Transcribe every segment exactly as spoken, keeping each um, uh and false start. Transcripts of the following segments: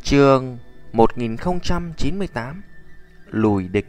Chương một nghìn không trăm chín mươi tám. Lùi địch.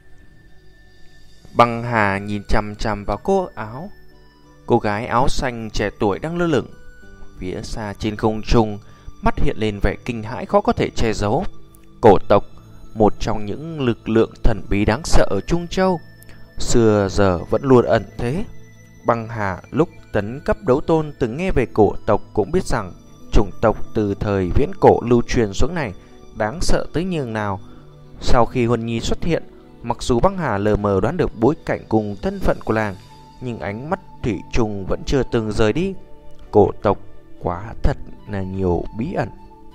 Băng Hà nhìn chằm chằm vào cô áo Cô gái áo xanh trẻ tuổi đang lơ lửng phía xa trên không trung, mắt hiện lên vẻ kinh hãi khó có thể che giấu. Cổ tộc, một trong những lực lượng thần bí đáng sợ ở Trung Châu, xưa giờ vẫn luôn ẩn thế. Băng Hà lúc tấn cấp đấu tôn từng nghe về cổ tộc, cũng biết rằng chủng tộc từ thời viễn cổ lưu truyền xuống này đáng sợ tới nhường nào. Sau khi Huân Nhi xuất hiện, mặc dù Băng Hà lờ mờ đoán được bối cảnh cùng thân phận của làng, nhưng ánh mắt thủy trùng vẫn chưa từng rời đi. Cổ tộc quá thật là nhiều bí ẩn.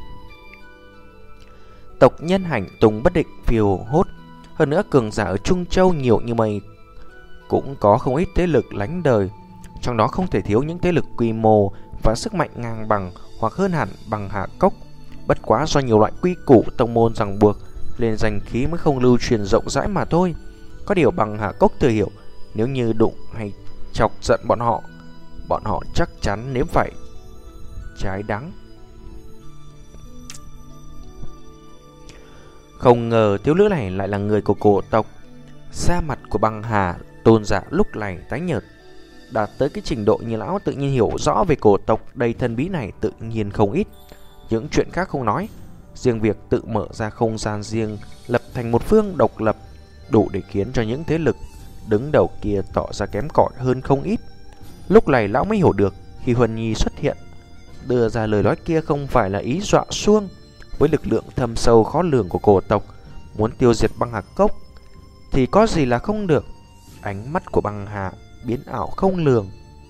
Tộc nhân hành tung bất định, phiêu hốt. Hơn nữa cường giả ở Trung Châu nhiều như mây, cũng có không ít thế lực lánh đời. Trong đó không thể thiếu những thế lực quy mô và sức mạnh ngang bằng hoặc hơn hẳn Bằng Hà Cốc. Bất quá do nhiều loại quy củ tông môn ràng buộc, nên danh khí mới không lưu truyền rộng rãi mà thôi. Có điều Bằng Hà Cốc thừa hiểu, nếu như đụng hay chọc giận bọn họ, bọn họ chắc chắn nếm phải trái đắng. Không ngờ thiếu nữ này lại là người của cổ tộc. Da mặt của Băng Hà tôn giả lúc này tái nhợt. Đạt tới cái trình độ như lão tự nhiên hiểu rõ về cổ tộc đầy thần bí này tự nhiên không ít. Những chuyện khác không nói, riêng việc tự mở ra không gian riêng, lập thành một phương độc lập, đủ để khiến cho những thế lực đứng đầu kia tỏ ra kém cỏi hơn không ít. Lúc này lão mới hiểu được, khi Huân Nhi xuất hiện, đưa ra lời nói kia không phải là ý dọa xuông. Với lực lượng thâm sâu khó lường của cổ tộc, muốn tiêu diệt Băng Hà Cốc thì có gì là không được. Ánh mắt của Băng Hà biến ảo không lường.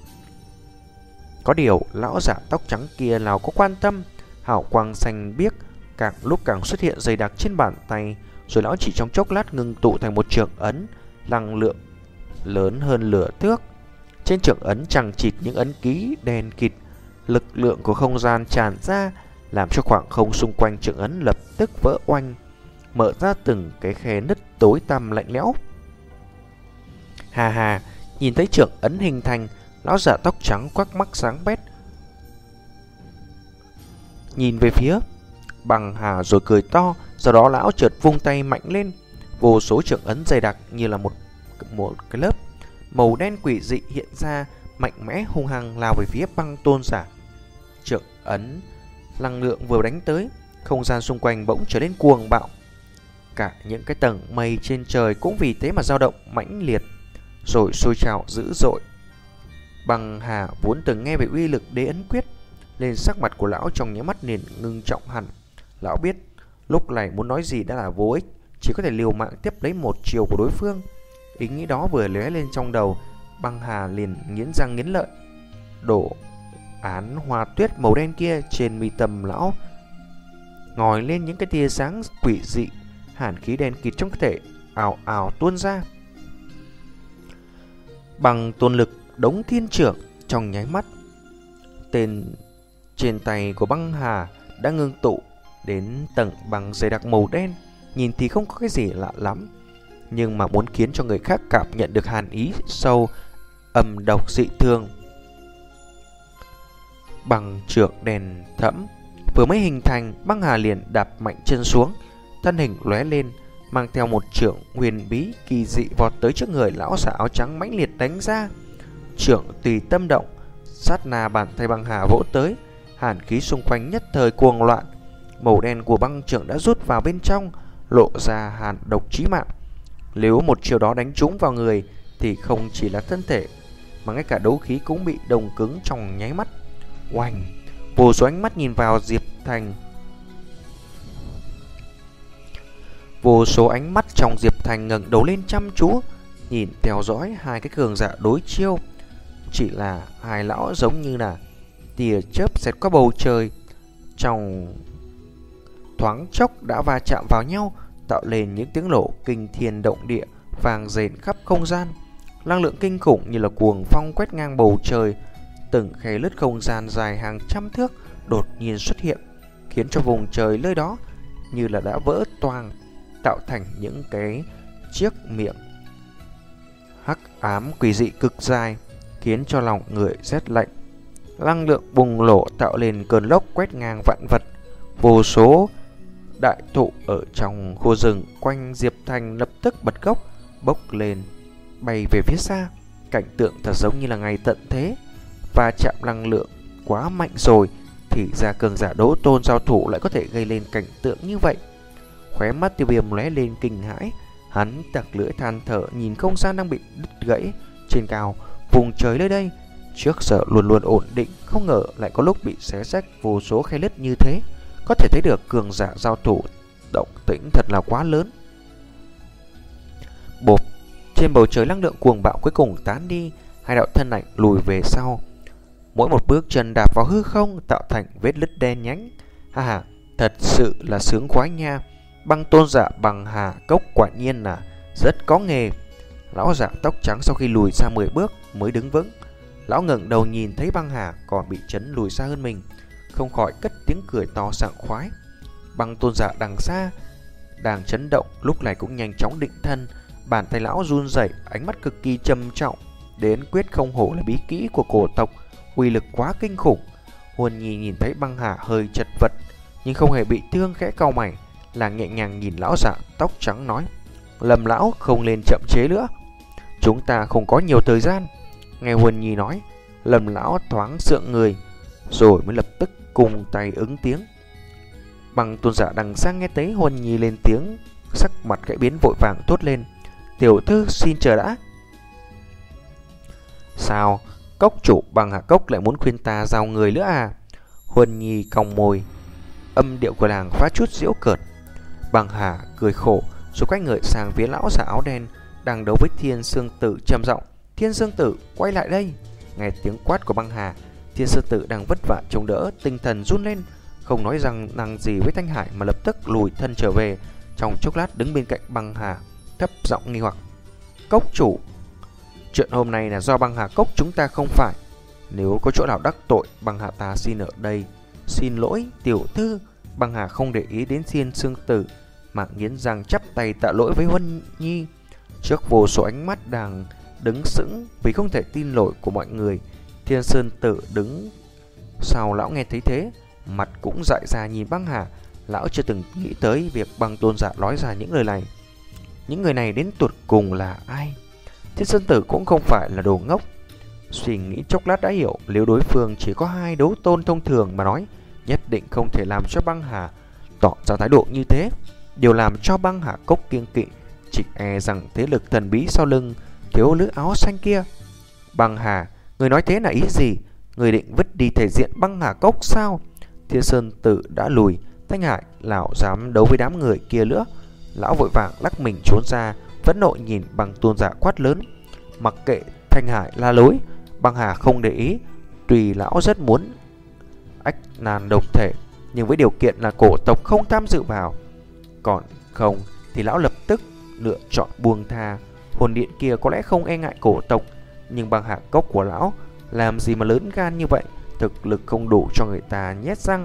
Có điều lão giả tóc trắng kia nào có quan tâm. Hào quang xanh biếc càng lúc càng xuất hiện dày đặc trên bàn tay, rồi lão chỉ trong chốc lát ngưng tụ thành một trường ấn năng lượng lớn hơn lửa thước. Trên trường ấn chằng chịt những ấn ký đen kịt. Lực lượng của không gian tràn ra, làm cho khoảng không xung quanh trường ấn lập tức vỡ oanh, mở ra từng cái khe nứt tối tăm lạnh lẽo. Hà hà, nhìn thấy trường ấn hình thành, lão giả tóc trắng quắc mắt sáng bét, nhìn về phía Băng Hà rồi cười to. Sau đó lão chợt vung tay mạnh lên, vô số trường ấn dày đặc như là một một cái lớp màu đen quỷ dị hiện ra, mạnh mẽ hung hăng lao về phía Băng tôn giả. Trường ấn năng lượng vừa đánh tới, không gian xung quanh bỗng trở nên cuồng bạo. Cả những cái tầng mây trên trời cũng vì thế mà dao động mãnh liệt, rồi sôi trào dữ dội. Băng Hà vốn từng nghe về uy lực đế ấn quyết, nên sắc mặt của lão trong nháy mắt liền ngưng trọng hẳn. Lão biết lúc này muốn nói gì đã là vô ích, chỉ có thể liều mạng tiếp lấy một chiều của đối phương. Ý nghĩ đó vừa lóe lên trong đầu, Băng Hà liền nghiến răng nghiến lợi, đổ án hoa tuyết màu đen kia trên mi tâm lão, ngòi lên những cái tia sáng quỷ dị. Hàn khí đen kịt trong cơ thể ào ào tuôn ra. Bằng tôn lực đống thiên trưởng, trong nháy mắt tên trên tay của Băng Hà đã ngưng tụ đến tầng bằng dày đặc màu đen. Nhìn thì không có cái gì lạ lắm, nhưng mà muốn khiến cho người khác cảm nhận được hàn ý sâu âm độc dị thường. Bằng trượng đèn thẫm vừa mới hình thành, Băng Hà liền đạp mạnh chân xuống, thân hình lóe lên, mang theo một trượng huyền bí kỳ dị vọt tới trước người lão giả áo trắng mãnh liệt đánh ra. Trượng tùy tâm động, sát na bàn tay Băng Hà vỗ tới, hàn khí xung quanh nhất thời cuồng loạn. Màu đen của băng trượng đã rút vào bên trong, lộ ra hàn độc chí mạng. Nếu một chiều đó đánh trúng vào người thì không chỉ là thân thể, mà ngay cả đấu khí cũng bị đông cứng trong nháy mắt. Oanh! Vô số ánh mắt nhìn vào Diệp Thành. Vô số ánh mắt trong Diệp Thành ngẩng đầu lên chăm chú, nhìn theo dõi hai cái cường giả đối chiêu. Chỉ là hai lão giống như là tia chớp xẹt qua bầu trời, trong thoáng chốc đã va chạm vào nhau, tạo lên những tiếng nổ kinh thiên động địa, vang rền khắp không gian. Năng lượng kinh khủng như là cuồng phong quét ngang bầu trời. Từng khe lứt không gian dài hàng trăm thước đột nhiên xuất hiện, khiến cho vùng trời nơi đó như là đã vỡ toang, tạo thành những cái chiếc miệng hắc ám quỷ dị cực dài, khiến cho lòng người rét lạnh. Năng lượng bùng nổ tạo lên cơn lốc quét ngang vạn vật, vô số đại thụ ở trong khu rừng quanh Diệp Thành lập tức bật gốc, bốc lên, bay về phía xa. Cảnh tượng thật giống như là ngày tận thế, và chạm năng lượng quá mạnh rồi thì ra cường giả đấu tôn giao thủ lại có thể gây lên cảnh tượng như vậy. Khóe mắt Tiêu Viêm lóe lên kinh hãi, hắn tặc lưỡi than thở nhìn không gian đang bị đứt gãy trên cao. Vùng trời nơi đây trước giờ luôn luôn ổn định, không ngờ lại có lúc bị xé rách vô số khe nứt như thế. Có thể thấy được cường giả giao thủ động tĩnh thật là quá lớn. Bộp, trên bầu trời năng lượng cuồng bạo cuối cùng tán đi, hai đạo thân ảnh lùi về sau. Mỗi một bước chân đạp vào hư không tạo thành vết nứt đen nhánh. Ha ha, thật sự là sướng khoái nha. Băng tôn giả Bằng Hà Cốc quả nhiên là rất có nghề. Lão giả tóc trắng sau khi lùi ra mười bước mới đứng vững. Lão ngẩng đầu nhìn thấy Băng Hà còn bị chấn lùi xa hơn mình, không khỏi cất tiếng cười to sảng khoái. Băng tôn giả đằng xa đang chấn động lúc này cũng nhanh chóng định thân, bàn tay lão run rẩy, ánh mắt cực kỳ trầm trọng. Đến quyết không hổ là bí kỹ của cổ tộc, uy lực quá kinh khủng. Huân Nhi nhìn thấy Băng Hà hơi chật vật nhưng không hề bị thương, khẽ cau mày, là nhẹ nhàng nhìn lão giả tóc trắng nói: Lâm lão không nên chậm chế nữa, chúng ta không có nhiều thời gian. Nghe Huân Nhi nói, Lâm lão thoáng sượng người, rồi mới lập tức cùng tay ứng tiếng. Băng tôn giả đằng sang nghe thấy Huân Nhi lên tiếng, sắc mặt khẽ biến, vội vàng thốt lên: Tiểu thư xin chờ đã. Sao cốc chủ Bằng Hà Cốc lại muốn khuyên ta giao người nữa à? Huân Nhi cong môi, âm điệu của nàng phá chút giễu cợt. Bằng Hà cười khổ rồi quay người sang phía lão giả áo đen đang đấu với Thiên Sương Tử, trầm giọng: Thiên Sương Tử, quay lại đây. Nghe tiếng quát của Băng Hà, Thiên Sương Tử đang vất vả chống đỡ, tinh thần run lên, không nói rằng năng gì với Thanh Hải mà lập tức lùi thân trở về. Trong chốc lát đứng bên cạnh Băng Hà, thấp giọng nghi hoặc: Cốc chủ, chuyện hôm nay là do Băng Hà Cốc chúng ta không phải. Nếu có chỗ nào đắc tội, Băng Hà ta xin ở đây xin lỗi tiểu thư. Băng Hà không để ý đến Thiên Sương Tử mà nghiến răng chắp tay tạ lỗi với Huân Nhi. Trước vô số ánh mắt đang đứng sững vì không thể tin nổi của mọi người, Thiên Sơn Tử đứng sau lão nghe thấy thế, mặt cũng dại ra nhìn Băng Hà. Lão chưa từng nghĩ tới việc Băng tôn giả nói ra những lời này. Những người này đến tụt cùng là ai? Thiên Sơn Tử cũng không phải là đồ ngốc, suy nghĩ chốc lát đã hiểu, nếu đối phương chỉ có hai đấu tôn thông thường mà nói, nhất định không thể làm cho Băng Hà tỏ ra thái độ như thế. Điều làm cho Băng Hà Cốc kiêng kỵ chỉ e rằng thế lực thần bí sau lưng thiếu nữ áo xanh kia. Băng Hà, người nói thế là ý gì? Người định vứt đi thể diện Băng Hà Cốc sao? Thiên Sơn Tử đã lùi, Thanh Hải lão dám đấu với đám người kia nữa. Lão vội vàng lắc mình trốn ra, phẫn nộ nhìn Băng tôn giả quát lớn: Mặc kệ Thanh Hải la lối, Băng Hà không để ý. Tùy lão rất muốn ách nan độc thể, nhưng với điều kiện là cổ tộc không tham dự vào. Còn không thì lão lập tức lựa chọn buông tha. Hồn điện kia có lẽ không e ngại cổ tộc, nhưng Băng Hà Cốc của lão làm gì mà lớn gan như vậy, thực lực không đủ cho người ta nhét răng.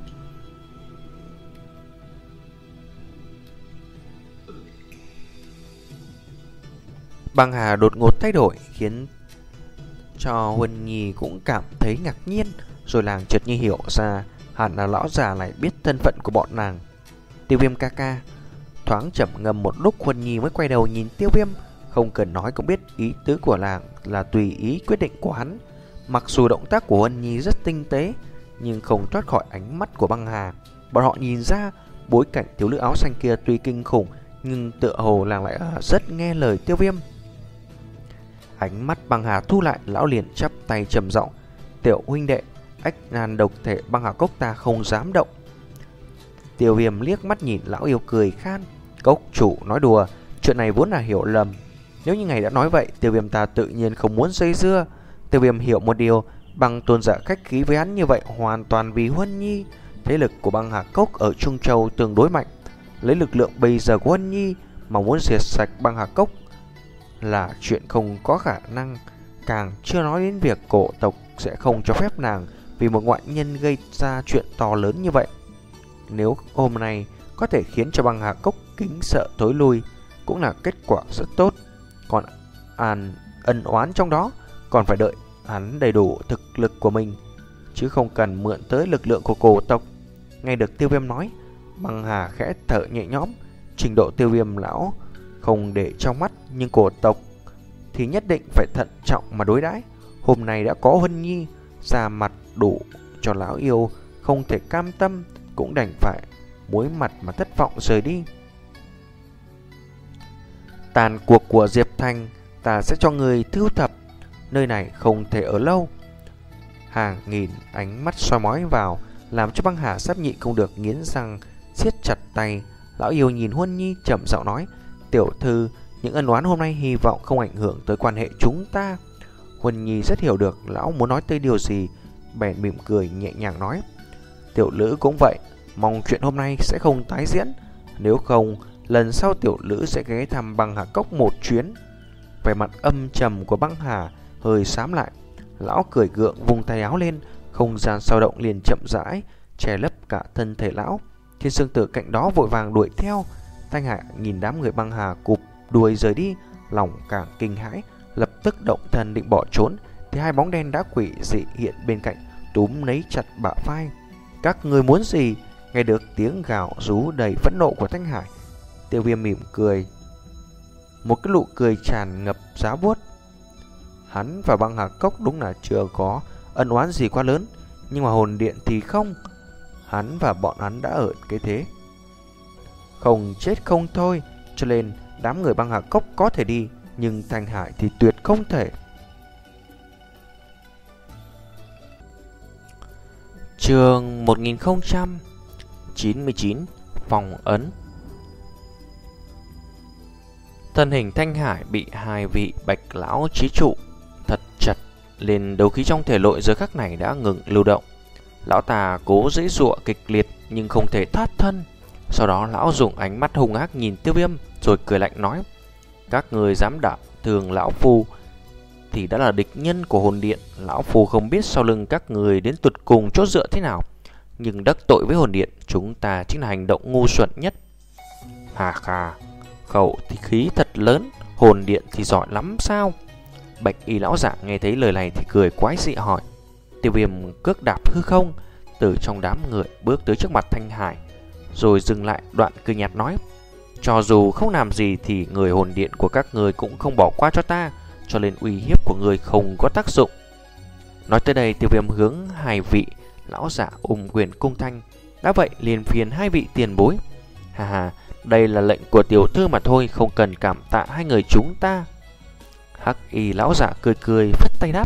Băng Hà đột ngột thay đổi khiến cho Huân Nhi cũng cảm thấy ngạc nhiên, rồi nàng chợt như hiểu ra hẳn là lão già này biết thân phận của bọn nàng. Tiêu Viêm ca ca. Thoáng chậm ngâm một lúc, Huân Nhi mới quay đầu nhìn Tiêu Viêm. Không cần nói cũng biết ý tứ của nàng là tùy ý quyết định của hắn. Mặc dù động tác của Huân Nhi rất tinh tế, nhưng không thoát khỏi ánh mắt của Băng Hà. Bọn họ nhìn ra bối cảnh thiếu nữ áo xanh kia tuy kinh khủng, nhưng tựa hồ nàng lại rất nghe lời Tiêu Viêm. Ánh mắt Băng Hà thu lại, lão liền chắp tay trầm giọng: Tiểu huynh đệ, ách nan độc thể Băng Hà Cốc ta không dám động. Tiêu Viêm liếc mắt nhìn lão yêu cười khan: Cốc chủ nói đùa, chuyện này vốn là hiểu lầm. Nếu như ngài đã nói vậy, Tiêu Viêm ta tự nhiên không muốn dây dưa. Tiêu Viêm hiểu một điều, Băng tôn giả khách khí với hắn như vậy hoàn toàn vì Huân Nhi. Thế lực của Băng Hà Cốc ở Trung Châu tương đối mạnh, lấy lực lượng bây giờ của Huân Nhi mà muốn diệt sạch Băng Hà Cốc là chuyện không có khả năng. Càng chưa nói đến việc cổ tộc sẽ không cho phép nàng vì một ngoại nhân gây ra chuyện to lớn như vậy. Nếu hôm nay có thể khiến cho Băng Hà Cốc kính sợ tối lui, cũng là kết quả rất tốt. Còn an ân oán trong đó còn phải đợi hắn đầy đủ thực lực của mình, chứ không cần mượn tới lực lượng của cổ tộc. Nghe được Tiêu Viêm nói, Băng Hà khẽ thở nhẹ nhõm. Trình độ Tiêu Viêm lão không để trong mắt, nhưng cổ tộc thì nhất định phải thận trọng mà đối đãi. Hôm nay đã có Huân Nhi ra mặt đủ cho lão yêu không thể cam tâm, cũng đành phải muối mặt mà thất vọng rời đi. Tàn cuộc của Diệp Thành ta sẽ cho người thu thập, nơi này không thể ở lâu. Hàng nghìn ánh mắt soi mói vào, làm cho Băng Hà sắp nhịn không được nghiến răng siết chặt tay. Lão yêu nhìn Huân Nhi chậm giọng nói: tiểu thư, những ân oán hôm nay hy vọng không ảnh hưởng tới quan hệ chúng ta. Huân Nhi rất hiểu được lão muốn nói tới điều gì, bèn mỉm cười nhẹ nhàng nói: tiểu lữ cũng vậy, mong chuyện hôm nay sẽ không tái diễn. Nếu không, lần sau tiểu lữ sẽ ghé thăm Băng Hà Cốc một chuyến. Vẻ mặt âm trầm của Băng Hà hơi xám lại. Lão cười gượng vung tay áo lên, không gian sao động liền chậm rãi che lấp cả thân thể lão. Thiên Sương Tử cạnh đó vội vàng đuổi theo. Thanh Hải nhìn đám người Băng Hà cụp đuôi rời đi, lòng càng kinh hãi, lập tức động thân định bỏ trốn, thì hai bóng đen đã quỷ dị hiện bên cạnh, túm lấy chặt bả vai. Các người muốn gì? Nghe được tiếng gào rú đầy phẫn nộ của Thanh Hải, Tiêu Viêm mỉm cười, một cái nụ cười tràn ngập giá buốt. Hắn và Băng Hà Cốc đúng là chưa có ân oán gì quá lớn, nhưng mà hồn điện thì không. Hắn và bọn hắn đã ở cái thế không chết không thôi, cho nên đám người Băng Hà Cốc có thể đi, nhưng Thanh Hải thì tuyệt không thể. Chương một nghìn không trăm chín mươi chín, Phong ấn. Thân hình Thanh Hải bị hai vị Bạch lão chế trụ thật chặt, lên đấu khí trong thể nội giờ khắc này đã ngừng lưu động. Lão ta cố giãy giụa kịch liệt nhưng không thể thoát thân. Sau đó lão dùng ánh mắt hung ác nhìn Tiêu Viêm, rồi cười lạnh nói: các người dám đả thương lão phu thì đã là địch nhân của hồn điện. Lão phu không biết sau lưng các người đến tụt cùng chỗ dựa thế nào, nhưng đắc tội với hồn điện, chúng ta chính là hành động ngu xuẩn nhất. Hà khà, khẩu thì khí thật lớn, hồn điện thì giỏi lắm sao? Bạch y lão giả nghe thấy lời này thì cười quái dị hỏi. Tiêu Viêm cước đạp hư không, từ trong đám người bước tới trước mặt Thanh Hải, rồi dừng lại đoạn cười nhạt nói: cho dù không làm gì thì người hồn điện của các người cũng không bỏ qua cho ta, cho nên uy hiếp của người không có tác dụng. Nói tới đây, Tiêu Viêm hướng hai vị lão giả ôm quyền cung thanh: đã vậy liền phiền hai vị tiền bối. Hà hà, đây là lệnh của tiểu thư mà thôi, không cần cảm tạ hai người chúng ta. Hắc y lão giả cười cười phất tay đáp.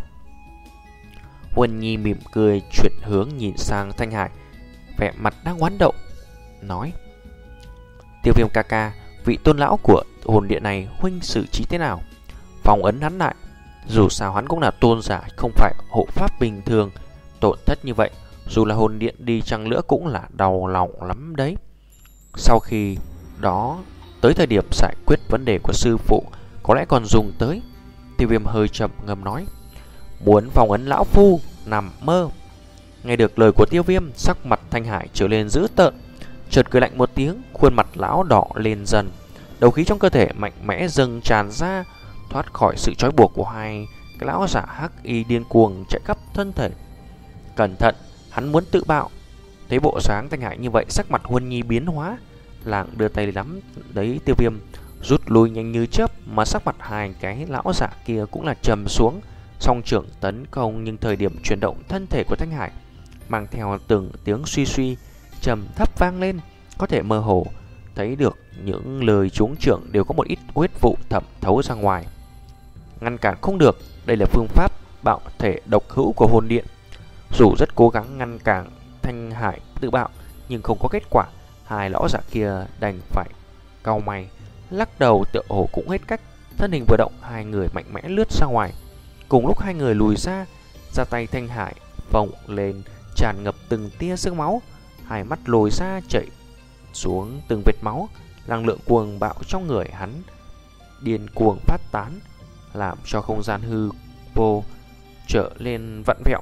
Huân Nhi mỉm cười chuyển hướng nhìn sang Thanh Hải, vẻ mặt đang oán đậu, nói: Tiêu Viêm ca ca, vị tôn lão của hồn điện này huynh xử trí thế nào? Phong ấn hắn lại, dù sao hắn cũng là tôn giả, không phải hộ pháp bình thường. Tổn thất như vậy, dù là hồn điện đi chăng nữa cũng là đau lòng lắm đấy. Sau khi đó, tới thời điểm giải quyết vấn đề của sư phụ, có lẽ còn dùng tới. Tiêu Viêm hơi chậm ngâm nói: muốn phong ấn lão phu, nằm mơ. Nghe được lời của Tiêu Viêm, sắc mặt Thanh Hải trở lên dữ tợn, chợt cười lạnh một tiếng, khuôn mặt lão đỏ lên dần, đấu khí trong cơ thể mạnh mẽ dâng tràn ra, thoát khỏi sự trói buộc của hai cái lão giả hắc y điên cuồng chạy khắp thân thể. Cẩn thận, hắn muốn tự bạo. Thấy bộ dáng Thanh Hải như vậy, sắc mặt Huân Nhi biến hóa, làng đưa tay nắm đấy Tiêu Viêm, rút lui nhanh như chớp, mà sắc mặt hai cái lão giả kia cũng là trầm xuống. Song trưởng tấn công, nhưng thời điểm chuyển động thân thể của Thanh Hải mang theo từng tiếng suy suy trầm thấp vang lên, có thể mơ hồ thấy được những lời trúng trưởng đều có một ít huyết vụ thẩm thấu ra ngoài. Ngăn cản không được, đây là phương pháp bạo thể độc hữu của hồn điện. Dù rất cố gắng ngăn cản Thanh Hải tự bạo, nhưng không có kết quả. Hai lão giả kia đành phải cau mày, lắc đầu tựa hồ cũng hết cách. Thân hình vừa động, hai người mạnh mẽ lướt ra ngoài. Cùng lúc hai người lùi ra, ra tay Thanh Hải phồng lên, tràn ngập từng tia sương máu, hai mắt lồi ra chảy xuống từng vệt máu. Năng lượng cuồng bạo trong người hắn điên cuồng phát tán, làm cho không gian hư vô trở lên vặn vẹo.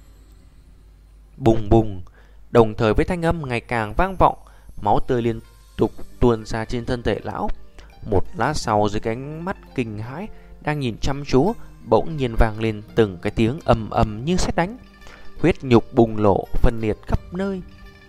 Bùng bùng, đồng thời với thanh âm ngày càng vang vọng, máu tươi liên tục tuôn ra trên thân thể lão. Một lát sau, dưới cái ánh mắt kinh hãi đang nhìn chăm chú, bỗng nhiên vang lên từng cái tiếng ầm ầm như sét đánh. Huyết nhục bùng lộ, phân liệt khắp nơi.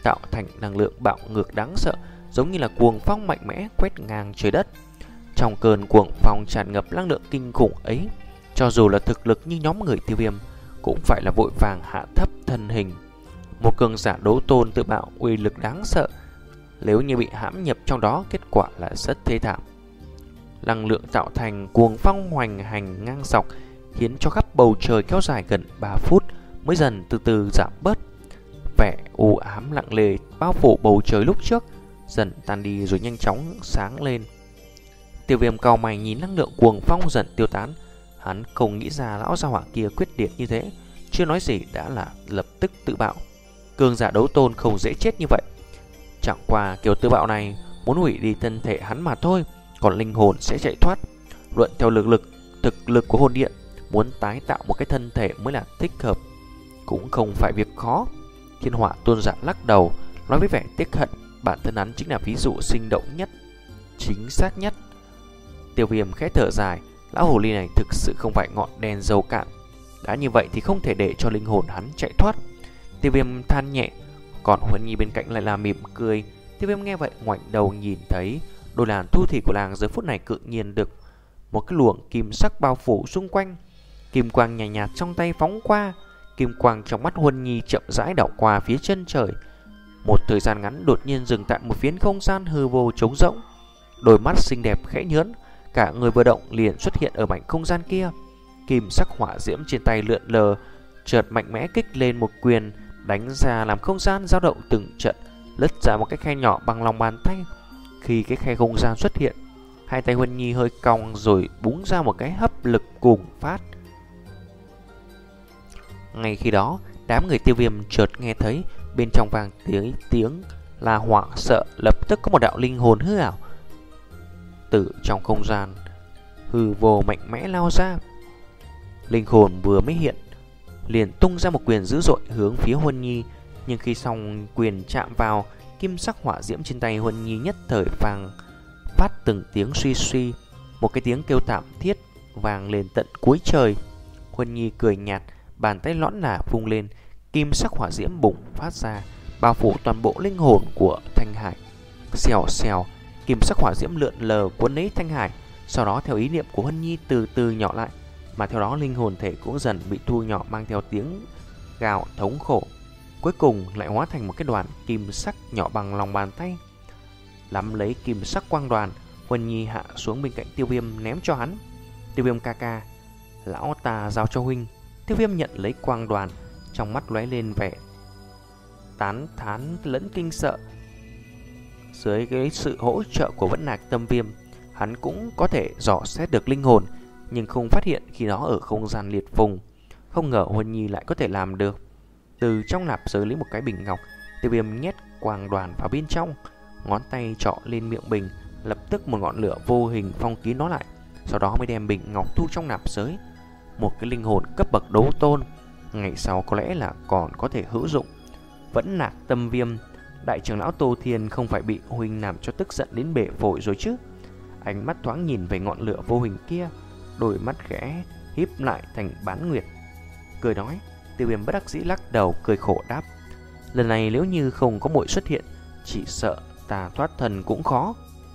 tạo thành năng lượng bạo ngược đáng sợ, giống như là cuồng phong mạnh mẽ quét ngang trời đất. Trong cơn cuồng phong tràn ngập năng lượng kinh khủng ấy, cho dù là thực lực như nhóm người Tiêu Viêm cũng phải là vội vàng hạ thấp thân hình. Một cường giả đấu tôn tự bạo uy lực đáng sợ, nếu như bị hãm nhập trong đó, kết quả là rất thê thảm. Năng lượng tạo thành cuồng phong hoành hành ngang dọc, khiến cho khắp bầu trời kéo dài gần ba phút mới dần từ từ giảm bớt. Vẻ u ám lặng lề bao phủ bầu trời lúc trước dần tan đi rồi nhanh chóng sáng lên. Tiêu Viêm cau mày nhìn năng lượng cuồng phong dần tiêu tán. Hắn không nghĩ ra lão gia hỏa kia quyết liệt như thế, chưa nói gì đã là lập tức tự bạo. Cường giả đấu tôn không dễ chết như vậy. Chẳng qua kiểu tự bạo này muốn hủy đi thân thể hắn mà thôi, còn linh hồn sẽ chạy thoát. Luận theo lực lực, thực lực của hồn điện, muốn tái tạo một cái thân thể mới là thích hợp, cũng không phải việc khó. Thiên Hỏa Tôn giả lắc đầu, nói với vẻ tiếc hận, bản thân hắn chính là ví dụ sinh động nhất, chính xác nhất. Tiêu Viêm khẽ thở dài, lão hồ ly này thực sự không phải ngọn đèn dầu cạn, đã như vậy thì không thể để cho linh hồn hắn chạy thoát. Tiêu Viêm than nhẹ, còn Huân Nhi bên cạnh lại là mỉm cười. Tiêu Viêm nghe vậy ngoảnh đầu nhìn thấy đôi làn thu thủy của làng giờ phút này tự nhiên được một cái luồng kim sắc bao phủ xung quanh. Kim quang nhạt nhạt trong tay phóng qua, kim quang trong mắt Huân Nhi chậm rãi đảo qua phía chân trời. Một thời gian ngắn đột nhiên dừng tại một phiến không gian hư vô trống rỗng. Đôi mắt xinh đẹp khẽ nhớn, cả người vừa động liền xuất hiện ở mảnh không gian kia. Kim sắc hỏa diễm trên tay lượn lờ, chợt mạnh mẽ kích lên một quyền đánh ra, làm không gian dao động từng trận, lướt ra một cái khe nhỏ bằng lòng bàn tay. Khi cái khe không gian xuất hiện, hai tay Huân Nhi hơi cong rồi búng ra một cái hấp lực cùng phát. Ngay khi đó, đám người Tiêu Viêm chợt nghe thấy bên trong vang tiếng tiếng là hoảng sợ, lập tức có một đạo linh hồn hư ảo từ trong không gian hư vô mạnh mẽ lao ra. Linh hồn vừa mới hiện liền tung ra một quyền dữ dội hướng phía Huân Nhi, nhưng khi xong quyền chạm vào, kim sắc hỏa diễm trên tay Huân Nhi nhất thời vang phát từng tiếng suy suy, một cái tiếng kêu thảm thiết vang lên tận cuối trời. Huân Nhi cười nhạt, bàn tay lõn lả vung lên, kim sắc hỏa diễm bùng phát ra, bao phủ toàn bộ linh hồn của Thanh Hải. Xèo xèo, kim sắc hỏa diễm lượn lờ cuốn lấy Thanh Hải, sau đó theo ý niệm của Huân Nhi từ từ nhỏ lại, mà theo đó linh hồn thể cũng dần bị thu nhỏ, mang theo tiếng gào thống khổ. Cuối cùng lại hóa thành một cái đoàn kim sắc nhỏ bằng lòng bàn tay. Nắm lấy kim sắc quang đoàn, Huân Nhi hạ xuống bên cạnh Tiêu Viêm ném cho hắn. Tiêu Viêm ca ca, lão ta giao cho huynh. Tiêu Viêm nhận lấy quang đoàn, trong mắt lóe lên vẻ tán thán lẫn kinh sợ. Dưới cái sự hỗ trợ của Vẫn Nạc Tâm Viêm, hắn cũng có thể dò xét được linh hồn, nhưng không phát hiện khi đó ở không gian liệt vùng. Không ngờ Huân Nhi lại có thể làm được. Từ trong nạp giới lấy một cái bình ngọc, Tiêu Viêm nhét quang đoàn vào bên trong, ngón tay trọ lên miệng bình, lập tức một ngọn lửa vô hình phong kín nó lại. Sau đó mới đem bình ngọc thu trong nạp giới. Một cái linh hồn cấp bậc đấu tôn, ngày sau có lẽ là còn có thể hữu dụng. Vẫn Nạc Tâm Viêm, đại trưởng lão Tô Thiên không phải bị huynh làm cho tức giận đến bể phổi rồi chứ? Ánh mắt thoáng nhìn về ngọn lửa vô hình kia, đôi mắt khẽ híp lại thành bán nguyệt, cười nói. Tiêu Viêm bất đắc dĩ lắc đầu cười khổ đáp, lần này nếu như không có muội xuất hiện, chỉ sợ ta thoát thần cũng khó.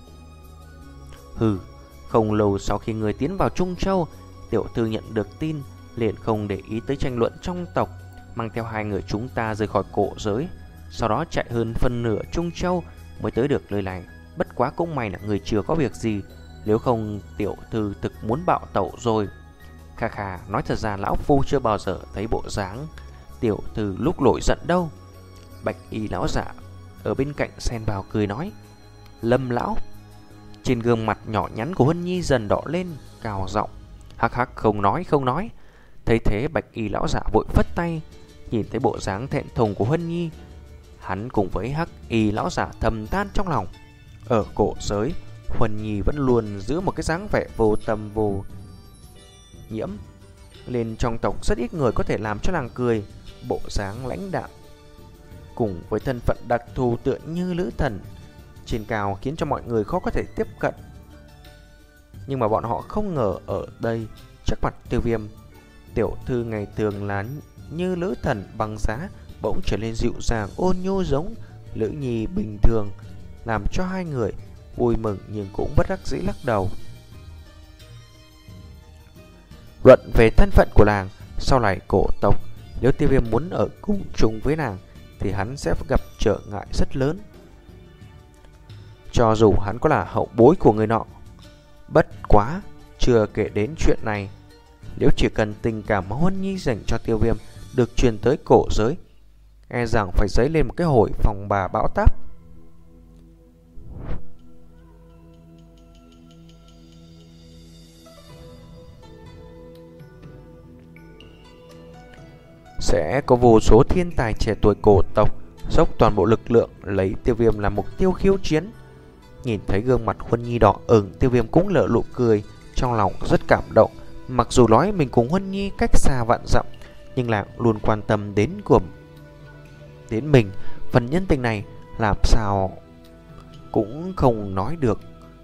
Hừ, không lâu sau khi người tiến vào Trung Châu, tiểu thư nhận được tin liền không để ý tới tranh luận trong tộc, mang theo hai người chúng ta rời khỏi cổ giới, sau đó chạy hơn phân nửa Trung Châu mới tới được nơi này. Bất quá cũng may là người chưa có việc gì, nếu không tiểu thư thực muốn bạo tẩu rồi. Khà khà, nói thật ra lão phu chưa bao giờ thấy bộ dáng tiểu thư lúc nổi giận đâu. Bạch y lão giả ở bên cạnh xen vào cười nói. Lâm lão. Trên gương mặt nhỏ nhắn của Huân Nhi dần đỏ lên, cào giọng. Hắc hắc, không nói không nói. Thấy thế Bạch y lão giả vội phất tay. Nhìn thấy bộ dáng thẹn thùng của Huân Nhi, hắn cùng với Hắc y lão giả thầm than trong lòng. Ở cổ giới, Huân Nhi vẫn luôn giữ một cái dáng vẻ vô tâm vô nhiễm, nên trong tộc rất ít người có thể làm cho nàng cười. Bộ dáng lãnh đạm cùng với thân phận đặc thù tựa như nữ thần trên cao khiến cho mọi người khó có thể tiếp cận. Nhưng mà bọn họ không ngờ ở đây, trước mặt Tiêu Viêm, tiểu thư ngày thường là như nữ thần băng giá bỗng trở nên dịu dàng ôn nhu, giống Lữ Nhi bình thường, làm cho hai người vui mừng nhưng cũng bất đắc dĩ lắc đầu. Luận về thân phận của nàng, sau này cổ tộc, nếu Tiêu Viêm muốn ở cùng chung với nàng thì hắn sẽ gặp trở ngại rất lớn. Cho dù hắn có là hậu bối của người nọ. Bất quá, chưa kể đến chuyện này, nếu chỉ cần tình cảm mà Huân Nhi dành cho Tiêu Viêm được truyền tới cổ giới, e rằng phải dấy lên một cái hồi phòng bà bão táp. Sẽ có vô số thiên tài trẻ tuổi cổ tộc dốc toàn bộ lực lượng lấy Tiêu Viêm làm mục tiêu khiêu chiến. Nhìn thấy gương mặt Huân Nhi đỏ ửng, Tiêu Viêm cũng nở nụ cười, trong lòng rất cảm động. Mặc dù nói mình cùng Huân Nhi cách xa vạn dặm, nhưng là luôn quan tâm đến của đến mình. Phần nhân tình này làm sao cũng không nói được.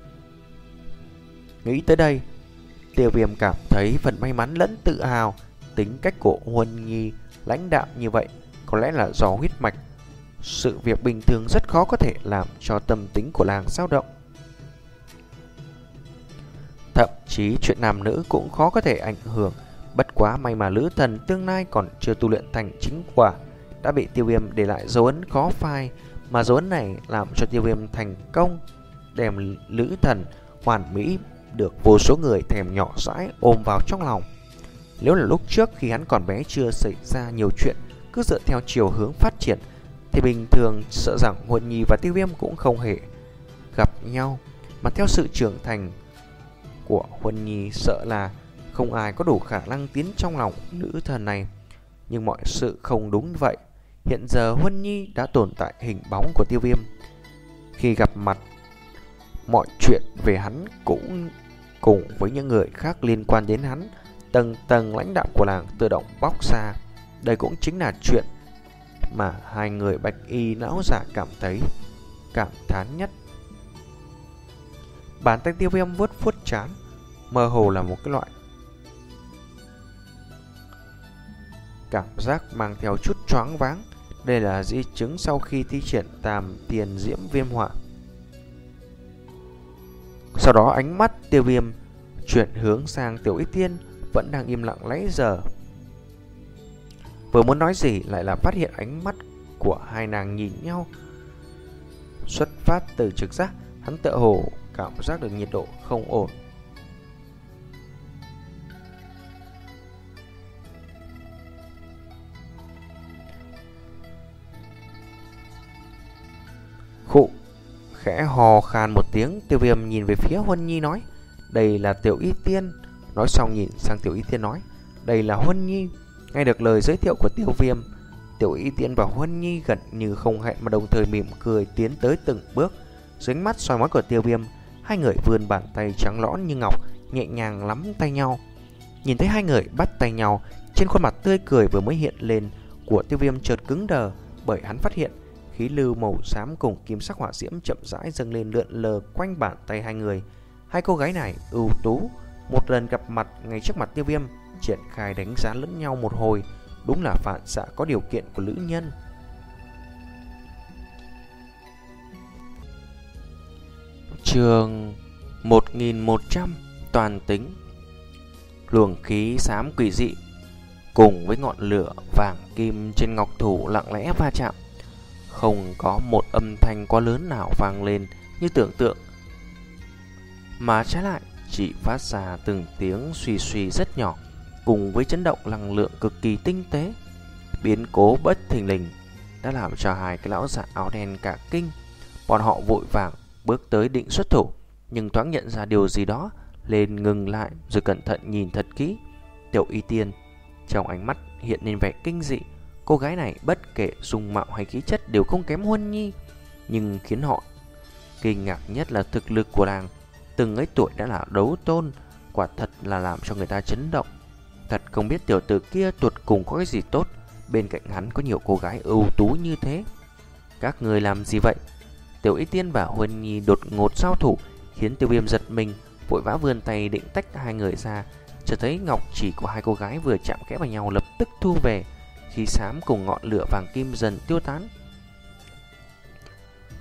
Nghĩ tới đây, Tiêu Viêm cảm thấy phần may mắn lẫn tự hào. Tính cách của Huân Nhi lãnh đạm như vậy có lẽ là do huyết mạch. Sự việc bình thường rất khó có thể làm cho tâm tính của nàng dao động. Thậm chí chuyện nam nữ cũng khó có thể ảnh hưởng. Bất quá may mà Lữ Thần tương lai còn chưa tu luyện thành chính quả, đã bị Tiêu Viêm để lại dấu ấn khó phai. Mà dấu ấn này làm cho Tiêu Viêm thành công, đem Lữ Thần hoàn mỹ được vô số người thèm nhỏ dãi ôm vào trong lòng. Nếu là lúc trước khi hắn còn bé chưa xảy ra nhiều chuyện, cứ dựa theo chiều hướng phát triển, thì bình thường sợ rằng Huân Nhi và Tiêu Viêm cũng không hề gặp nhau. Mà theo sự trưởng thành của Huân Nhi, sợ là không ai có đủ khả năng tiến trong lòng nữ thần này. Nhưng mọi sự không đúng vậy. Hiện giờ Huân Nhi đã tồn tại hình bóng của Tiêu Viêm. Khi gặp mặt, mọi chuyện về hắn cũng cùng với những người khác liên quan đến hắn, tầng tầng lãnh đạo của làng tự động bóc ra. Đây cũng chính là chuyện mà hai người bạch y lão giả cảm thấy cảm thán nhất. Bàn tay Tiêu Viêm vuốt vuốt trán, mơ hồ là một cái loại cảm giác mang theo chút choáng váng. Đây là di chứng sau khi thi triển Tam Tiền Diễm Viêm Hỏa. Sau đó ánh mắt Tiêu Viêm chuyển hướng sang Tiểu Y Tiên, vẫn đang im lặng nãy giờ. Vừa muốn nói gì lại là phát hiện ánh mắt của hai nàng nhìn nhau. Xuất phát từ trực giác, hắn tựa hồ cảm giác được nhiệt độ không ổn. Khụ, khẽ hò khan một tiếng, Tiêu Viêm nhìn về phía Huân Nhi nói, đây là Tiểu Y Tiên. Nói xong nhìn sang Tiểu Y Tiên nói, đây là Huân Nhi. Nghe được lời giới thiệu của Tiêu Viêm, Tiểu Y Tiên và Huân Nhi gần như không hẹn mà đồng thời mỉm cười tiến tới từng bước. Dưới ánh mắt soi mói của Tiêu Viêm, hai người vươn bàn tay trắng lõn như ngọc, nhẹ nhàng nắm tay nhau. Nhìn thấy hai người bắt tay nhau, trên khuôn mặt tươi cười vừa mới hiện lên của Tiêu Viêm chợt cứng đờ, bởi hắn phát hiện khí lưu màu xám cùng kim sắc hỏa diễm chậm rãi dâng lên lượn lờ quanh bàn tay hai người. Hai cô gái này ưu tú, một lần gặp mặt ngay trước mặt Tiêu Viêm, triển khai đánh giá lẫn nhau một hồi, đúng là phản xạ có điều kiện của nữ nhân. Chương một nghìn một trăm toàn tính. Luồng khí xám quỷ dị cùng với ngọn lửa vàng kim trên ngọc thủ lặng lẽ va chạm, không có một âm thanh quá lớn nào vang lên như tưởng tượng, mà trái lại chỉ phát ra từng tiếng suy suy rất nhỏ, cùng với chấn động năng lượng cực kỳ tinh tế. Biến cố bất thình lình đã làm cho hai cái lão giả áo đen cả kinh. Bọn họ vội vàng bước tới định xuất thủ, nhưng thoáng nhận ra điều gì đó lên ngừng lại, rồi cẩn thận nhìn thật kỹ Tiểu Y Tiên. Trong ánh mắt hiện lên vẻ kinh dị. Cô gái này bất kể dung mạo hay khí chất đều không kém Huân Nhi, nhưng khiến họ kinh ngạc nhất là thực lực của nàng. Từng ấy tuổi đã là đấu tôn, quả thật là làm cho người ta chấn động. Thật không biết tiểu tử kia tuột cùng có cái gì tốt, bên cạnh hắn có nhiều cô gái ưu tú như thế. Các người làm gì vậy? Tiểu Y Tiên và Huân Nhi đột ngột giao thủ, khiến Tiêu Viêm giật mình, vội vã vươn tay định tách hai người ra. Chợt thấy ngọc chỉ của hai cô gái vừa chạm kẽ vào nhau lập tức thu về, khí xám cùng ngọn lửa vàng kim dần tiêu tán.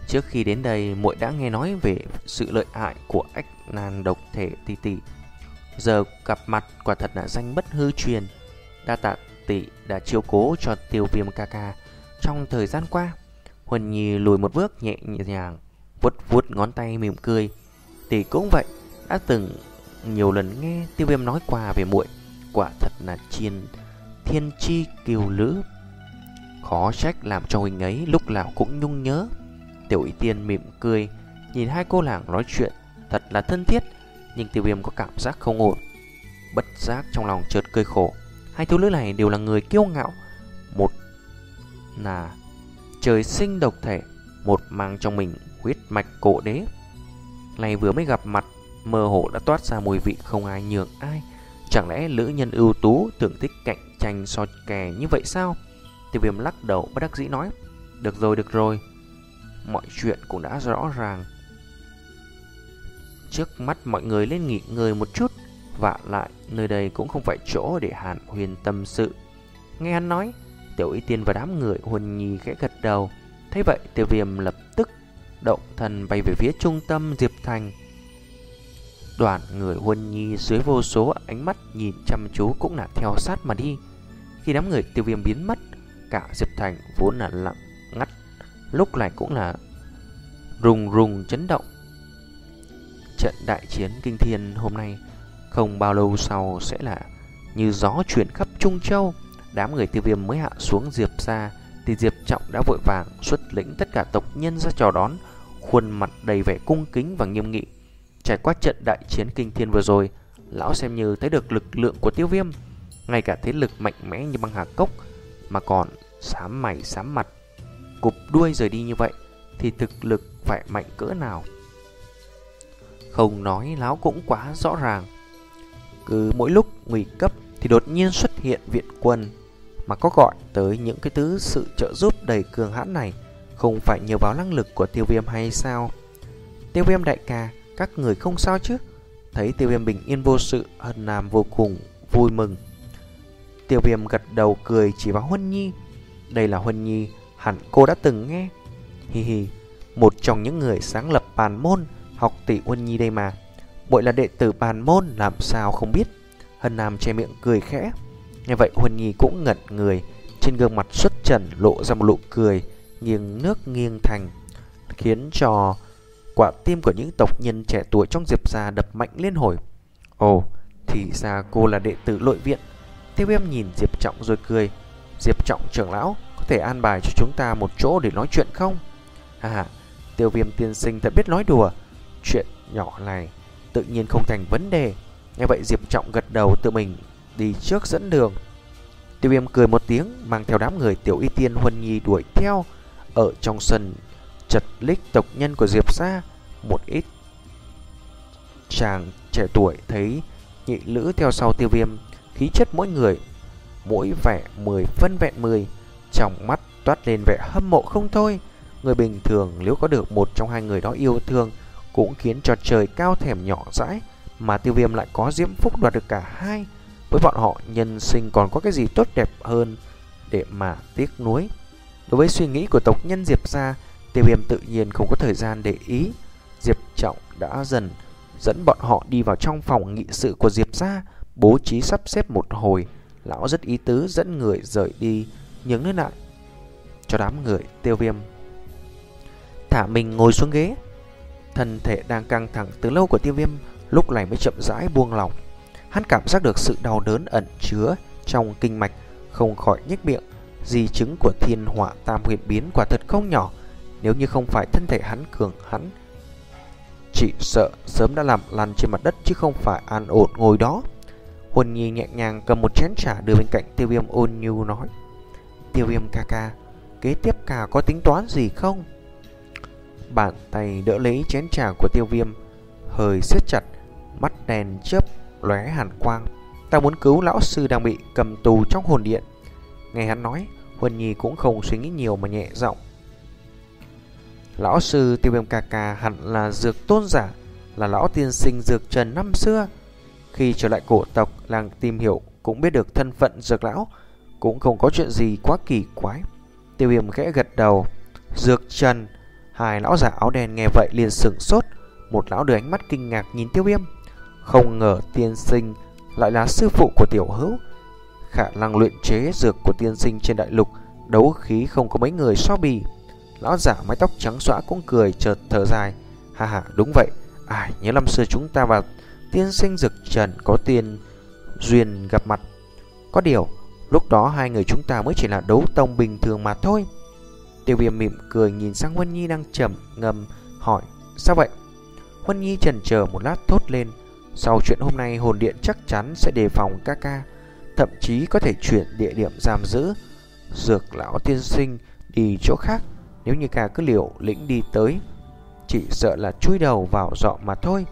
Trước khi đến đây, muội đã nghe nói về sự lợi hại của ách nan độc thể tỷ tỷ. Giờ gặp mặt quả thật là danh bất hư truyền. Đa tạ tỷ đã chiếu cố cho Tiêu Viêm ca ca trong thời gian qua. Huân Nhi lùi một bước nhẹ nhàng, vuốt vuốt ngón tay mỉm cười. Tỷ cũng vậy, đã từng nhiều lần nghe Tiêu Viêm nói qua về muội, quả thật là chiên thiên chi kiều lữ. Khó trách làm cho huynh ấy lúc nào cũng nhung nhớ. Tiểu Y Tiên mỉm cười, nhìn hai cô nàng nói chuyện thật là thân thiết, nhưng Tiêu Viêm có cảm giác không ổn. Bất giác trong lòng chợt cười khổ. Hai thiếu nữ này đều là người kiêu ngạo, một là trời sinh độc thể, một mang trong mình huyết mạch cổ đế. Này vừa mới gặp mặt, mơ hồ đã toát ra mùi vị không ai nhường ai. Chẳng lẽ nữ nhân ưu tú tưởng thích cạnh tranh so kè như vậy sao? Tiêu Viêm lắc đầu bất đắc dĩ nói, được rồi được rồi, mọi chuyện cũng đã rõ ràng. Trước mắt mọi người lên nghỉ ngơi một chút, vả lại nơi đây cũng không phải chỗ để Hàn Huyền tâm sự. Nghe hắn nói, Tiểu Y Tiên và đám người Huân Nhi khẽ gật đầu. Thấy vậy, Tiêu Viêm lập tức động thần bay về phía trung tâm Diệp Thành. Đoàn người Huân Nhi dưới vô số ánh mắt nhìn chăm chú cũng là theo sát mà đi. Khi đám người Tiêu Viêm biến mất, cả Diệp Thành vốn là lặng ngắt, lúc này cũng là rùng rùng chấn động. Trận đại chiến kinh thiên hôm nay không bao lâu sau sẽ là như gió chuyển khắp Trung Châu. Đám người Tiêu Viêm mới hạ xuống Diệp ra thì Diệp Trọng đã vội vàng xuất lĩnh tất cả tộc nhân ra chào đón, khuôn mặt đầy vẻ cung kính và nghiêm nghị. Trải qua trận đại chiến kinh thiên vừa rồi, lão xem như thấy được lực lượng của Tiêu Viêm. Ngay cả thế lực mạnh mẽ như băng hà cốc mà còn xám mày xám mặt, cụp đuôi rời đi như vậy thì thực lực phải mạnh cỡ nào. Không nói lão cũng quá rõ ràng. Cứ mỗi lúc nguy cấp thì đột nhiên xuất hiện viện quân, mà có gọi tới những cái thứ sự trợ giúp đầy cường hãn này không phải nhờ vào năng lực của Tiêu Viêm hay sao? Tiêu Viêm đại ca, các người không sao chứ? Thấy Tiêu Viêm bình yên vô sự, Hân Nam vô cùng vui mừng. Tiêu Viêm gật đầu cười chỉ vào Huân Nhi. Đây là Huân Nhi, hẳn cô đã từng nghe. Hi hi, một trong những người sáng lập Bàn Môn, học tỷ Huân Nhi đây mà. Bội là đệ tử Bàn Môn, làm sao không biết. Hân Nam che miệng cười khẽ. Nghe vậy Huân Nhi cũng ngẩn người, trên gương mặt xuất trần lộ ra một nụ cười nghiêng nước nghiêng thành, khiến cho quả tim của những tộc nhân trẻ tuổi trong Diệp gia đập mạnh liên hồi. Ồ, thì ra cô là đệ tử Lội Viện. Tiêu Viêm nhìn Diệp Trọng rồi cười. Diệp Trọng trưởng lão, có thể an bài cho chúng ta một chỗ để nói chuyện không? À, Tiêu Viêm tiên sinh thật biết nói đùa. Chuyện nhỏ này tự nhiên không thành vấn đề. Nghe vậy Diệp Trọng gật đầu tự mình đi trước dẫn đường. Tiêu Viêm cười một tiếng, mang theo đám người Tiểu Y Tiên Huân Nhi đuổi theo. Ở trong sân chật lích tộc nhân của Diệp gia, một ít chàng trẻ tuổi thấy nhị lữ theo sau Tiêu Viêm, khí chất mỗi người mỗi vẻ mười phân vẹn mười, trong mắt toát lên vẻ hâm mộ không thôi. Người bình thường nếu có được một trong hai người đó yêu thương cũng khiến cho trời cao thèm nhỏ dãi, mà Tiêu Viêm lại có diễm phúc đoạt được cả hai. Với bọn họ, nhân sinh còn có cái gì tốt đẹp hơn để mà tiếc nuối. Đối với suy nghĩ của tộc nhân Diệp gia, Tiêu Viêm tự nhiên không có thời gian để ý. Diệp Trọng đã dần dẫn bọn họ đi vào trong phòng nghị sự của Diệp gia, bố trí sắp xếp một hồi. Lão rất ý tứ dẫn người rời đi, nhường nơi lại cho đám người Tiêu Viêm thả mình ngồi xuống ghế. Thân thể đang căng thẳng từ lâu của Tiêu Viêm lúc này mới chậm rãi buông lỏng. Hắn cảm giác được sự đau đớn ẩn chứa trong kinh mạch, không khỏi nhếch miệng. Di chứng của thiên họa tam huyền biến quả thật không nhỏ. Nếu như không phải thân thể hắn cường hắn, chỉ sợ sớm đã làm lăn trên mặt đất chứ không phải an ổn ngồi đó. Huân Nhi nhẹ nhàng cầm một chén trà đưa bên cạnh Tiêu Viêm, ôn nhu nói: Tiêu Viêm ca ca, kế tiếp cả có tính toán gì không? Bàn tay đỡ lấy chén trà của Tiêu Viêm, hơi siết chặt, mắt đèn chớp lóe hàn quang. Ta muốn cứu lão sư đang bị cầm tù trong hồn điện. Nghe hắn nói, Huân Nhi cũng không suy nghĩ nhiều mà nhẹ giọng: Lão sư Tiêu Viêm ca ca hẳn là dược tôn giả, là lão tiên sinh dược trần năm xưa. Khi trở lại cổ tộc làng tìm hiểu cũng biết được thân phận dược lão, cũng không có chuyện gì quá kỳ quái. Tiêu Viêm khẽ gật đầu. Dược trần, Hai lão giả áo đen nghe vậy liền sửng sốt. Một lão đưa ánh mắt kinh ngạc nhìn Tiêu Viêm. Không ngờ tiên sinh lại là sư phụ của Tiểu Hữu. Khả năng luyện chế dược của tiên sinh trên đại lục đấu khí không có mấy người so bì. Lão giả mái tóc trắng xõa cũng cười chợt thở dài. Ha ha, đúng vậy. Ai nhớ năm xưa chúng ta và tiên sinh Dực Trần có tiền duyên gặp mặt. Có điều lúc đó hai người chúng ta mới chỉ là đấu tông bình thường mà thôi. Tiêu Viêm mỉm cười nhìn sang Huân Nhi đang trầm ngâm hỏi: sao vậy? Huân Nhi chần chờ một lát thốt lên: sau chuyện hôm nay hồn điện chắc chắn sẽ đề phòng ca ca, thậm chí có thể chuyển địa điểm giam giữ Dược lão tiên sinh đi chỗ khác. Nếu như ca cứ liều lĩnh đi tới, chỉ sợ là chui đầu vào giọ mà thôi.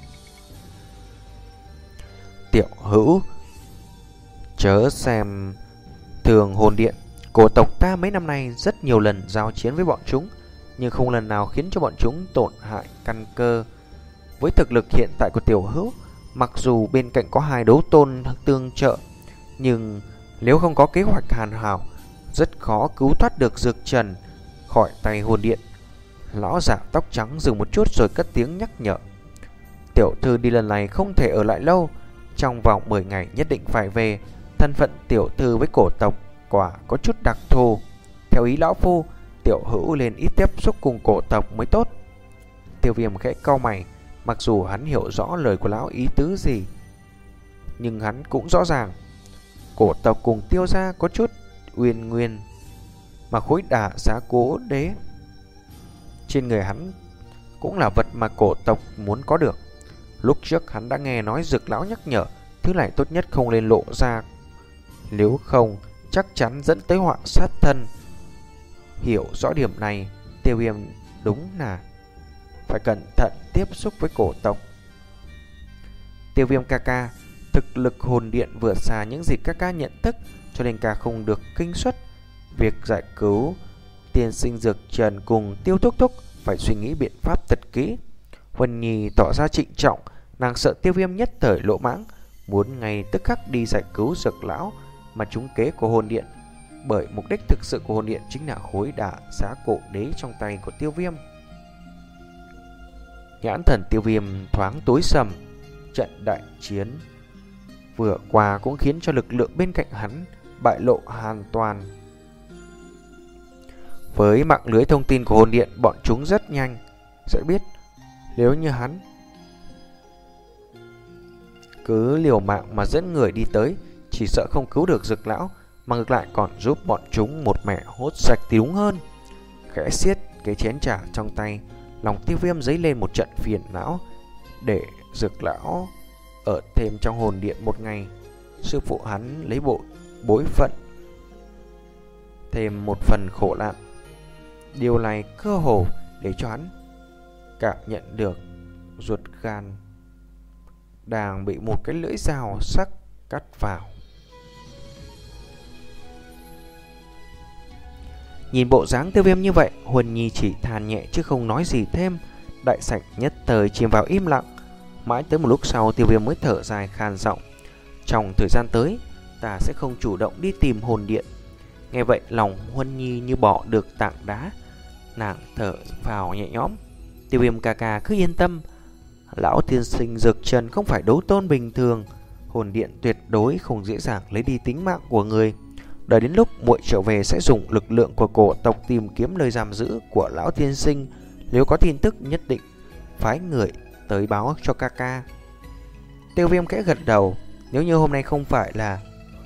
Tiểu Hữu chớ xem thường hồn điện. Cổ tộc ta mấy năm nay rất nhiều lần giao chiến với bọn chúng, nhưng không lần nào khiến cho bọn chúng tổn hại căn cơ. Với thực lực hiện tại của Tiểu Hữu, mặc dù bên cạnh có hai đấu tôn tương trợ, nhưng nếu không có kế hoạch hàn hảo, rất khó cứu thoát được Dược Trần khỏi tay hồn điện. Lão giả tóc trắng dừng một chút rồi cất tiếng nhắc nhở: tiểu thư đi lần này không thể ở lại lâu, trong vòng mười ngày nhất định phải về. Thân phận tiểu thư với cổ tộc quả có chút đặc thù. Theo ý lão phu, Tiểu Hữu lên ít tiếp xúc cùng cổ tộc mới tốt. Tiêu Viêm khẽ cau mày. Mặc dù hắn hiểu rõ lời của lão ý tứ gì, nhưng hắn cũng rõ ràng cổ tộc cùng Tiêu gia có chút uyên nguyên, mà khối đả Giá Cố Đế trên người hắn cũng là vật mà cổ tộc muốn có được. Lúc trước hắn đã nghe nói Dược lão nhắc nhở thứ này tốt nhất không nên lộ ra, nếu không chắc chắn dẫn tới họa sát thân. Hiểu rõ điểm này, Tiêu Viêm đúng là phải cẩn thận tiếp xúc với cổ tộc. Tiêu Viêm ca ca, thực lực hồn điện vượt xa những gì ca ca nhận thức, cho nên ca không được kinh suất. Việc giải cứu tiên sinh Dược Trần cùng Tiêu Thúc Thúc phải suy nghĩ biện pháp thật kỹ. Huân Nhi tỏ ra trịnh trọng, nàng sợ Tiêu Viêm nhất thời lỗ mãng, muốn ngay tức khắc đi giải cứu Dược lão mà trúng kế của hồn điện, bởi mục đích thực sự của hồn điện chính là khối đả Giá Cổ Đế trong tay của Tiêu Viêm. Nhãn thần Tiêu Viêm thoáng tối sầm. Trận đại chiến vừa qua cũng khiến cho lực lượng bên cạnh hắn bại lộ hoàn toàn. Với mạng lưới thông tin của hồn điện, bọn chúng rất nhanh sẽ biết nếu như hắn cứ liều mạng mà dẫn người đi tới, chỉ sợ không cứu được Dược lão, mà ngược lại còn giúp bọn chúng một mẻ hốt sạch thì đúng hơn. Khẽ siết cái chén trà trong tay, lòng Tiêu Viêm dấy lên một trận phiền não. Để Dược lão ở thêm trong hồn điện một ngày, sư phụ hắn lấy bộ bối phận thêm một phần khổ nạn. Điều này cơ hồ để cho hắn cảm nhận được ruột gan đang bị một cái lưỡi dao sắc cắt vào. Nhìn bộ dáng Tiêu Viêm như vậy, Huân Nhi chỉ than nhẹ chứ không nói gì thêm. Đại sảnh nhất thời chìm vào im lặng. Mãi tới một lúc sau, Tiêu Viêm mới thở dài khan giọng: trong thời gian tới, ta sẽ không chủ động đi tìm hồn điện. Nghe vậy, lòng Huân Nhi như bỏ được tảng đá, nàng thở phào nhẹ nhõm. Tiêu Viêm ca ca cứ yên tâm, lão tiên sinh Dược Trần không phải đấu tôn bình thường, hồn điện tuyệt đối không dễ dàng lấy đi tính mạng của người. Đợi đến lúc muội trở về sẽ dùng lực lượng của cổ tộc tìm kiếm nơi giam giữ của lão tiên sinh. Nếu có tin tức nhất định phái người tới báo cho ca ca. Tiêu Viêm khẽ gật đầu. Nếu như hôm nay không phải là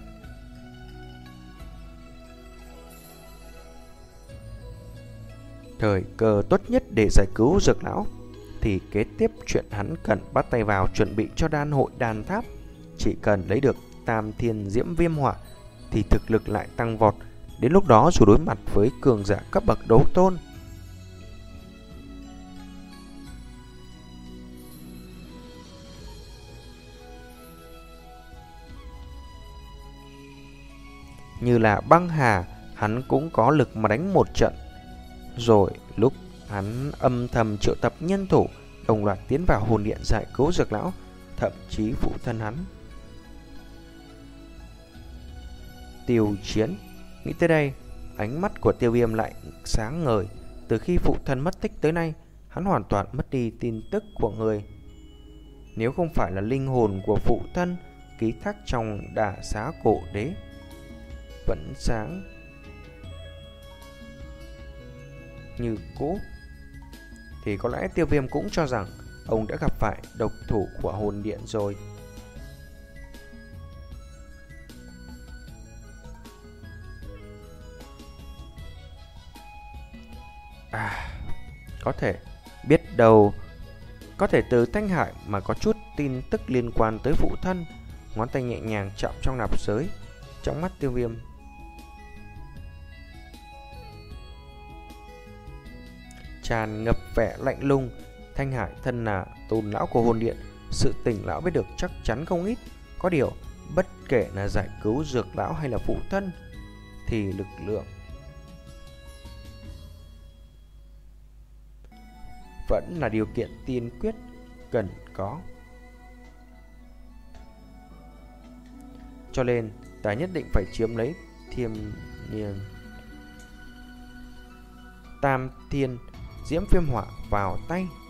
thời cơ tốt nhất để giải cứu Dược lão, thì kế tiếp chuyện hắn cần bắt tay vào chuẩn bị cho đan hội đan tháp. Chỉ cần lấy được Tam Thiên Diễm Viêm Hỏa thì thực lực lại tăng vọt. Đến lúc đó dù đối mặt với cường giả cấp bậc đấu tôn, như là Băng Hà, hắn cũng có lực mà đánh một trận. Rồi lúc hắn âm thầm triệu tập nhân thủ đồng loạt tiến vào hồn điện giải cứu Dược lão, thậm chí phụ thân hắn Tiêu Chiến. Nghĩ tới đây, ánh mắt của Tiêu Viêm lại sáng ngời. từ khi phụ thân mất tích tới nay, hắn hoàn toàn mất đi tin tức của người. Nếu không phải là linh hồn của phụ thân ký thác trong đả xá cổ đế vẫn sáng như cũ, thì có lẽ Tiêu Viêm cũng cho rằng ông đã gặp phải độc thủ của hồn điện rồi. À, có thể, biết đâu có thể từ Thanh Hải mà có chút tin tức liên quan tới phụ thân. Ngón tay nhẹ nhàng chạm trong nạp giới. Trong mắt Tiêu Viêm tràn ngập vẻ lạnh lùng. Thanh Hải thân là tôn lão của hồn điện, sự tình lão biết được chắc chắn không ít. Có điều, bất kể là giải cứu dược lão hay là phụ thân, thì lực lượng vẫn là điều kiện tiên quyết cần có. Cho nên ta nhất định phải chiếm lấy Thiêm Nhiên Tam Thiên Diễm Viêm Hỏa vào tay.